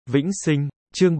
Vĩnh Sinh, chương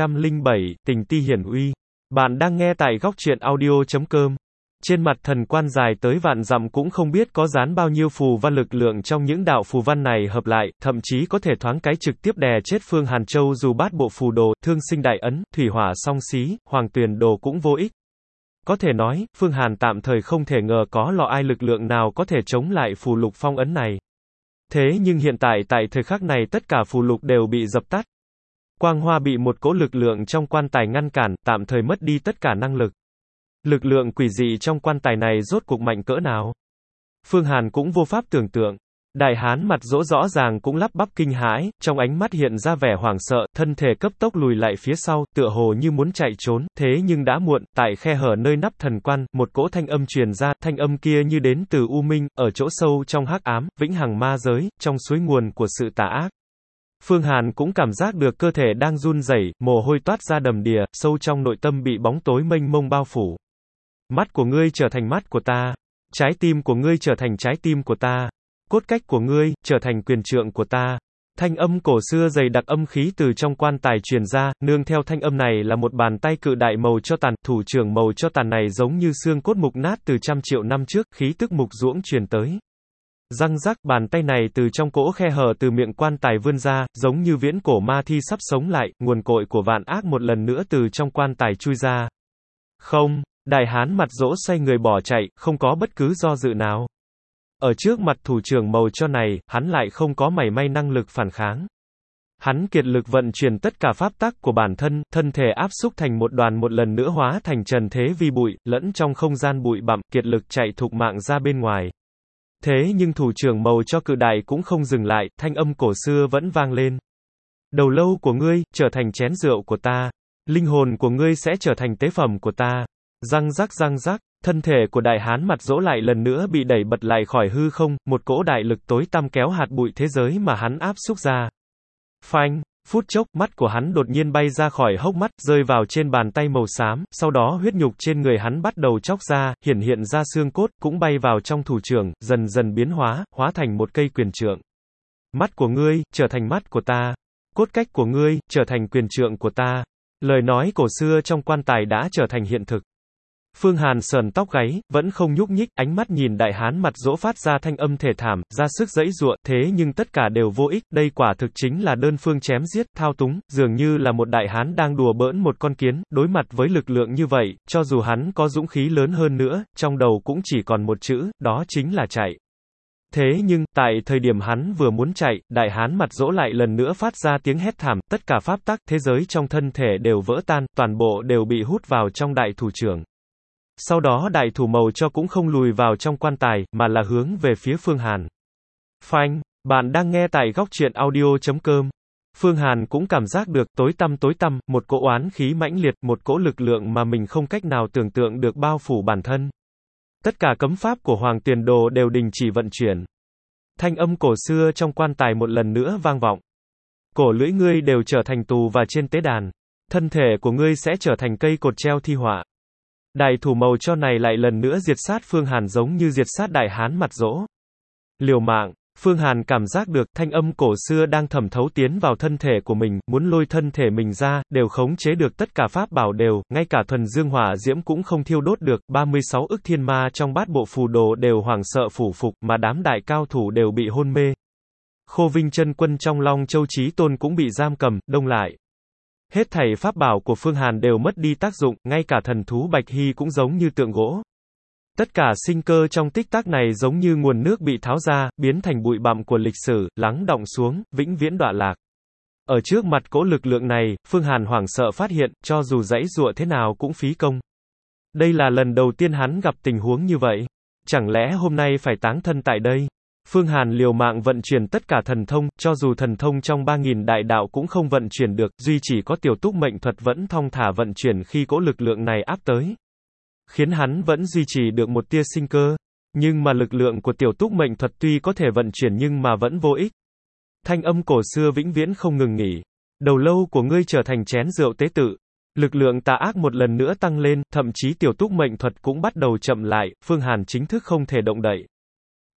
707, Tình Ti Hiển Uy. Bạn đang nghe tại góc truyện audio.com. Trên mặt thần quan dài tới vạn dặm cũng không biết có dán bao nhiêu phù văn lực lượng trong những đạo phù văn này hợp lại, thậm chí có thể thoáng cái trực tiếp đè chết Phương Hàn Châu dù bát bộ phù đồ, thương sinh đại ấn, thủy hỏa song xí, hoàng tuyền đồ cũng vô ích. Có thể nói, Phương Hàn tạm thời không thể ngờ có lọ ai lực lượng nào có thể chống lại phù lục phong ấn này. Thế nhưng hiện tại tại thời khắc này tất cả phù lục đều bị dập tắt. Quang hoa bị một cỗ lực lượng trong quan tài ngăn cản, tạm thời mất đi tất cả năng lực. Lực lượng quỷ dị trong quan tài này rốt cuộc mạnh cỡ nào? Phương Hàn cũng vô pháp tưởng tượng. Đại hán mặt dỗ rõ ràng cũng lắp bắp kinh hãi, trong ánh mắt hiện ra vẻ hoảng sợ, thân thể cấp tốc lùi lại phía sau, tựa hồ như muốn chạy trốn, thế nhưng đã muộn, tại khe hở nơi nắp thần quan, một cỗ thanh âm truyền ra, thanh âm kia như đến từ u minh, ở chỗ sâu trong hắc ám, vĩnh hằng ma giới, trong suối nguồn của sự tà ác. Phương Hàn cũng cảm giác được cơ thể đang run rẩy, mồ hôi toát ra đầm đìa, sâu trong nội tâm bị bóng tối mênh mông bao phủ. Mắt của ngươi trở thành mắt của ta, trái tim của ngươi trở thành trái tim của ta, cốt cách của ngươi trở thành quyền trượng của ta. Thanh âm cổ xưa dày đặc âm khí từ trong quan tài truyền ra, nương theo thanh âm này là một bàn tay cự đại màu cho tàn, thủ trưởng màu cho tàn này giống như xương cốt mục nát từ trăm triệu năm trước, khí tức mục ruỗng truyền tới. Răng rắc, bàn tay này từ trong cỗ khe hở từ miệng quan tài vươn ra, giống như viễn cổ ma thi sắp sống lại, nguồn cội của vạn ác một lần nữa từ trong quan tài chui ra. Không, đại hán mặt dỗ xoay người bỏ chạy, không có bất cứ do dự nào. Ở trước mặt thủ trưởng màu cho này, hắn lại không có mảy may năng lực phản kháng. Hắn kiệt lực vận chuyển tất cả pháp tắc của bản thân, thân thể áp xúc thành một đoàn một lần nữa hóa thành trần thế vi bụi, lẫn trong không gian bụi bặm, kiệt lực chạy thục mạng ra bên ngoài. Thế nhưng thủ trưởng màu cho cự đại cũng không dừng lại, thanh âm cổ xưa vẫn vang lên. Đầu lâu của ngươi, trở thành chén rượu của ta. Linh hồn của ngươi sẽ trở thành tế phẩm của ta. Răng rắc, thân thể của đại hán mặt dỗ lại lần nữa bị đẩy bật lại khỏi hư không, một cỗ đại lực tối tăm kéo hạt bụi thế giới mà hắn áp xúc ra. Phanh, phút chốc, mắt của hắn đột nhiên bay ra khỏi hốc mắt, rơi vào trên bàn tay màu xám, sau đó huyết nhục trên người hắn bắt đầu chóc ra, hiện ra xương cốt, cũng bay vào trong thủ trưởng, dần dần biến hóa, hóa thành một cây quyền trượng. Mắt của ngươi, trở thành mắt của ta. Cốt cách của ngươi, trở thành quyền trượng của ta. Lời nói cổ xưa trong quan tài đã trở thành hiện thực. Phương Hàn sờn tóc gáy, vẫn không nhúc nhích, ánh mắt nhìn đại hán mặt dỗ phát ra thanh âm thề thảm, ra sức giãy giụa, thế nhưng tất cả đều vô ích, đây quả thực chính là đơn phương chém giết, thao túng, dường như là một đại hán đang đùa bỡn một con kiến, đối mặt với lực lượng như vậy, cho dù hắn có dũng khí lớn hơn nữa, trong đầu cũng chỉ còn một chữ, đó chính là chạy. Thế nhưng, tại thời điểm hắn vừa muốn chạy, đại hán mặt dỗ lại lần nữa phát ra tiếng hét thảm, tất cả pháp tắc, thế giới trong thân thể đều vỡ tan, toàn bộ đều bị hút vào trong đại thủ trưởng. Sau đó đại thủ màu cho cũng không lùi vào trong quan tài, mà là hướng về phía Phương Hàn. Phanh, bạn đang nghe tại góc truyện audio.com. Phương Hàn cũng cảm giác được tối tăm, một cỗ oán khí mãnh liệt, một cỗ lực lượng mà mình không cách nào tưởng tượng được bao phủ bản thân. Tất cả cấm pháp của Hoàng Tuyền Đồ đều đình chỉ vận chuyển. Thanh âm cổ xưa trong quan tài một lần nữa vang vọng. Cổ lưỡi ngươi đều trở thành tù và trên tế đàn. Thân thể của ngươi sẽ trở thành cây cột treo thi họa. Đại thủ màu cho này lại lần nữa diệt sát Phương Hàn giống như diệt sát đại hán mặt dỗ. Liều mạng, Phương Hàn cảm giác được thanh âm cổ xưa đang thẩm thấu tiến vào thân thể của mình, muốn lôi thân thể mình ra, đều khống chế được tất cả pháp bảo đều, ngay cả thuần dương hỏa diễm cũng không thiêu đốt được, 36 ức thiên ma trong bát bộ phù đồ đều hoảng sợ phủ phục, mà đám đại cao thủ đều bị hôn mê. Khô Vinh chân quân trong Long Châu Chí Tôn cũng bị giam cầm, đông lại. Hết thảy pháp bảo của Phương Hàn đều mất đi tác dụng, ngay cả thần thú Bạch Hy cũng giống như tượng gỗ. Tất cả sinh cơ trong tích tắc này giống như nguồn nước bị tháo ra, biến thành bụi bặm của lịch sử, lắng đọng xuống, vĩnh viễn đọa lạc. Ở trước mặt cỗ lực lượng này, Phương Hàn hoảng sợ phát hiện, cho dù giãy giụa thế nào cũng phí công. Đây là lần đầu tiên hắn gặp tình huống như vậy. Chẳng lẽ hôm nay phải táng thân tại đây? Phương Hàn liều mạng vận chuyển tất cả thần thông, cho dù thần thông trong 3000 đại đạo cũng không vận chuyển được, duy chỉ có tiểu túc mệnh thuật vẫn thong thả vận chuyển khi cỗ lực lượng này áp tới. Khiến hắn vẫn duy trì được một tia sinh cơ. Nhưng mà lực lượng của tiểu túc mệnh thuật tuy có thể vận chuyển nhưng mà vẫn vô ích. Thanh âm cổ xưa vĩnh viễn không ngừng nghỉ. Đầu lâu của ngươi trở thành chén rượu tế tự. Lực lượng tà ác một lần nữa tăng lên, thậm chí tiểu túc mệnh thuật cũng bắt đầu chậm lại, Phương Hàn chính thức không thể động đậy.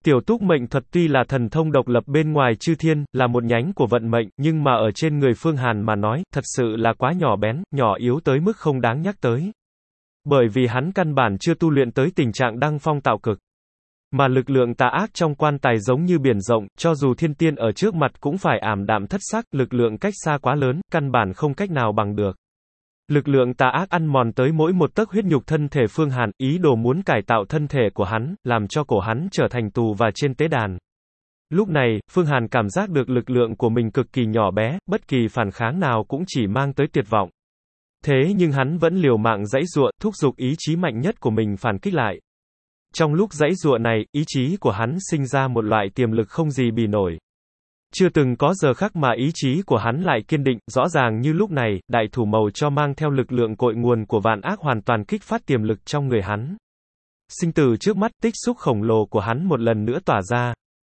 Tiểu túc mệnh thuật tuy là thần thông độc lập bên ngoài chư thiên, là một nhánh của vận mệnh, nhưng mà ở trên người Phương Hàn mà nói, thật sự là quá nhỏ bén, nhỏ yếu tới mức không đáng nhắc tới. Bởi vì hắn căn bản chưa tu luyện tới tình trạng đăng phong tạo cực. Mà lực lượng tà ác trong quan tài giống như biển rộng, cho dù thiên tiên ở trước mặt cũng phải ảm đạm thất sắc, lực lượng cách xa quá lớn, căn bản không cách nào bằng được. Lực lượng tà ác ăn mòn tới mỗi một tấc huyết nhục thân thể Phương Hàn, ý đồ muốn cải tạo thân thể của hắn, làm cho cổ hắn trở thành tù và trên tế đàn. Lúc này, Phương Hàn cảm giác được lực lượng của mình cực kỳ nhỏ bé, bất kỳ phản kháng nào cũng chỉ mang tới tuyệt vọng. Thế nhưng hắn vẫn liều mạng giãy giụa, thúc giục ý chí mạnh nhất của mình phản kích lại. Trong lúc giãy giụa này, ý chí của hắn sinh ra một loại tiềm lực không gì bì nổi. Chưa từng có giờ khắc mà ý chí của hắn lại kiên định, rõ ràng như lúc này, đại thủ màu cho mang theo lực lượng cội nguồn của vạn ác hoàn toàn kích phát tiềm lực trong người hắn. Sinh tử trước mắt, tích xúc khổng lồ của hắn một lần nữa tỏa ra.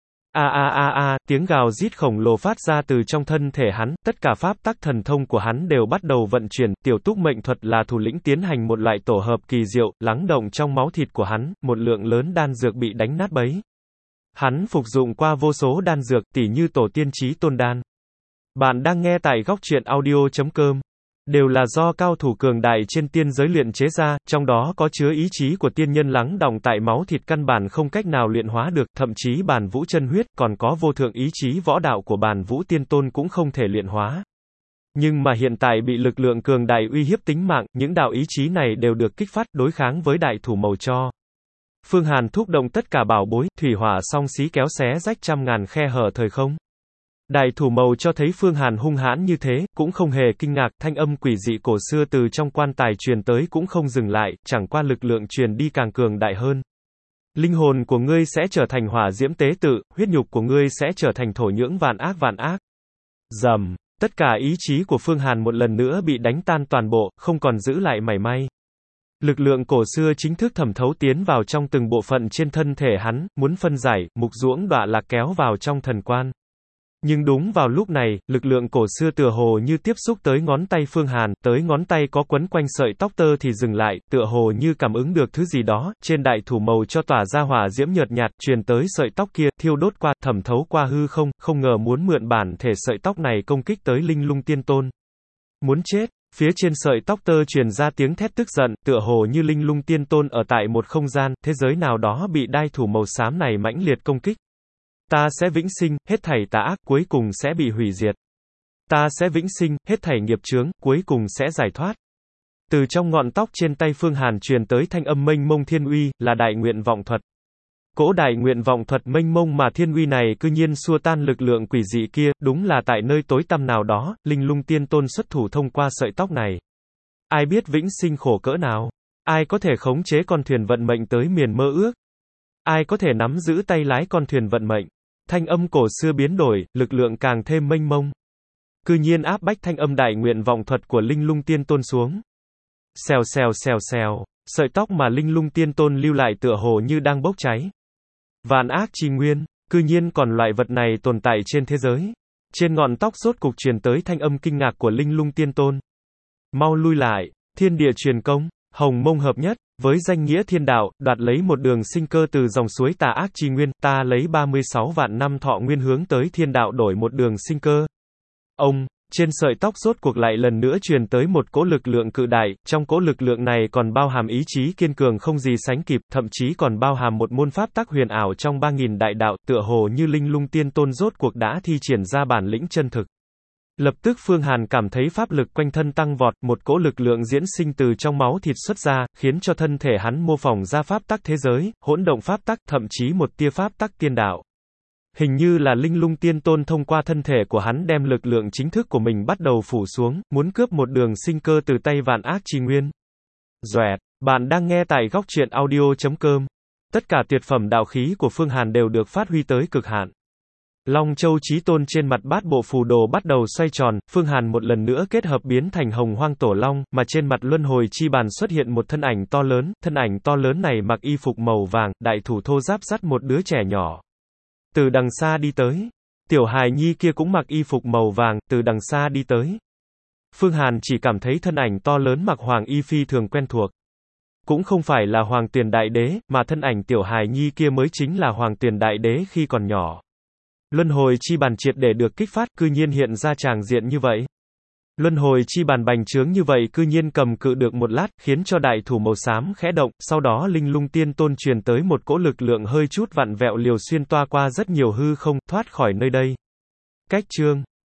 Tiếng gào rít khổng lồ phát ra từ trong thân thể hắn, tất cả pháp tắc thần thông của hắn đều bắt đầu vận chuyển, tiểu túc mệnh thuật là thủ lĩnh tiến hành một loại tổ hợp kỳ diệu, lắng động trong máu thịt của hắn, một lượng lớn đan dược bị đánh nát bấy. Hắn phục dụng qua vô số đan dược, tỉ như tổ tiên chí tôn đan. Bạn đang nghe tại góc truyện audio.com. Đều là do cao thủ cường đại trên tiên giới luyện chế ra, trong đó có chứa ý chí của tiên nhân lắng đọng tại máu thịt căn bản không cách nào luyện hóa được, thậm chí bản vũ chân huyết, còn có vô thượng ý chí võ đạo của bản vũ tiên tôn cũng không thể luyện hóa. Nhưng mà hiện tại bị lực lượng cường đại uy hiếp tính mạng, những đạo ý chí này đều được kích phát đối kháng với đại thủ màu cho. Phương Hàn thúc động tất cả bảo bối, thủy hỏa song xí kéo xé rách trăm ngàn khe hở thời không. Đại thủ màu cho thấy Phương Hàn hung hãn như thế, cũng không hề kinh ngạc, thanh âm quỷ dị cổ xưa từ trong quan tài truyền tới cũng không dừng lại, chẳng qua lực lượng truyền đi càng cường đại hơn. Linh hồn của ngươi sẽ trở thành hỏa diễm tế tự, huyết nhục của ngươi sẽ trở thành thổ nhưỡng vạn ác vạn ác. Rầm, tất cả ý chí của Phương Hàn một lần nữa bị đánh tan toàn bộ, không còn giữ lại mảy may. Lực lượng cổ xưa chính thức thẩm thấu tiến vào trong từng bộ phận trên thân thể hắn, muốn phân giải, mục ruỗng đọa lạc kéo vào trong thần quan. Nhưng đúng vào lúc này, lực lượng cổ xưa tựa hồ như tiếp xúc tới ngón tay Phương Hàn, tới ngón tay có quấn quanh sợi tóc tơ thì dừng lại, tựa hồ như cảm ứng được thứ gì đó, trên đại thủ màu cho tỏa ra hỏa diễm nhợt nhạt, truyền tới sợi tóc kia, thiêu đốt qua, thẩm thấu qua hư không, không ngờ muốn mượn bản thể sợi tóc này công kích tới linh lung tiên tôn. Muốn chết. Phía trên sợi tóc tơ truyền ra tiếng thét tức giận, tựa hồ như linh lung tiên tôn ở tại một không gian, thế giới nào đó bị đai thủ màu xám này mãnh liệt công kích. Ta sẽ vĩnh sinh, hết thảy tà ác cuối cùng sẽ bị hủy diệt. Ta sẽ vĩnh sinh, hết thảy nghiệp chướng, cuối cùng sẽ giải thoát. Từ trong ngọn tóc trên tay Phương Hàn truyền tới thanh âm mênh mông thiên uy, là đại nguyện vọng thuật. Cỗ đại nguyện vọng thuật mênh mông mà thiên uy này cư nhiên xua tan lực lượng quỷ dị kia, đúng là tại nơi tối tăm nào đó, linh lung tiên tôn xuất thủ thông qua sợi tóc này. Ai biết vĩnh sinh khổ cỡ nào? Ai có thể khống chế con thuyền vận mệnh tới miền mơ ước? Ai có thể nắm giữ tay lái con thuyền vận mệnh? Thanh âm cổ xưa biến đổi, lực lượng càng thêm mênh mông. Cư nhiên áp bách thanh âm đại nguyện vọng thuật của linh lung tiên tôn xuống. Xèo xèo xèo xèo, sợi tóc mà linh lung tiên tôn lưu lại tựa hồ như đang bốc cháy. Vạn ác chi nguyên, cư nhiên còn loại vật này tồn tại trên thế giới. Trên ngọn tóc rốt cục truyền tới thanh âm kinh ngạc của linh lung tiên tôn. Mau lui lại, thiên địa truyền công, hồng mông hợp nhất, với danh nghĩa thiên đạo, đoạt lấy một đường sinh cơ từ dòng suối tà ác chi nguyên, ta lấy 36 vạn năm thọ nguyên hướng tới thiên đạo đổi một đường sinh cơ. Ông, trên sợi tóc rốt cuộc lại lần nữa truyền tới một cỗ lực lượng cự đại, trong cỗ lực lượng này còn bao hàm ý chí kiên cường không gì sánh kịp, thậm chí còn bao hàm một môn pháp tắc huyền ảo trong 3000 đại đạo, tựa hồ như linh lung tiên tôn rốt cuộc đã thi triển ra bản lĩnh chân thực. Lập tức Phương Hàn cảm thấy pháp lực quanh thân tăng vọt, một cỗ lực lượng diễn sinh từ trong máu thịt xuất ra, khiến cho thân thể hắn mô phỏng ra pháp tắc thế giới, hỗn động pháp tắc, thậm chí một tia pháp tắc tiên đạo. Hình như là linh lung tiên tôn thông qua thân thể của hắn đem lực lượng chính thức của mình bắt đầu phủ xuống, muốn cướp một đường sinh cơ từ tay vạn ác chi nguyên. Doẹt, bạn đang nghe tại góc truyện audio.com. Tất cả tuyệt phẩm đạo khí của Phương Hàn đều được phát huy tới cực hạn. Long Châu Chí Tôn trên mặt bát bộ phù đồ bắt đầu xoay tròn, Phương Hàn một lần nữa kết hợp biến thành Hồng Hoang Tổ Long, mà trên mặt luân hồi chi bàn xuất hiện một thân ảnh to lớn này mặc y phục màu vàng, đại thủ thô giáp dắt một đứa trẻ nhỏ. Từ đằng xa đi tới. Tiểu hài nhi kia cũng mặc y phục màu vàng, từ đằng xa đi tới. Phương Hàn chỉ cảm thấy thân ảnh to lớn mặc hoàng y phi thường quen thuộc. cũng không phải là Hoàng Tuyền Đại Đế, mà thân ảnh tiểu hài nhi kia mới chính là Hoàng Tuyền Đại Đế khi còn nhỏ. Luân hồi chi bàn triệt để được kích phát, cư nhiên hiện ra tràng diện như vậy. Luân hồi chi bàn bành trướng như vậy cư nhiên cầm cự được một lát, khiến cho đại thủ màu xám khẽ động, sau đó Linh Lung Tiên Tôn truyền tới một cỗ lực lượng hơi chút vặn vẹo liều xuyên toa qua rất nhiều hư không, thoát khỏi nơi đây. Cách chương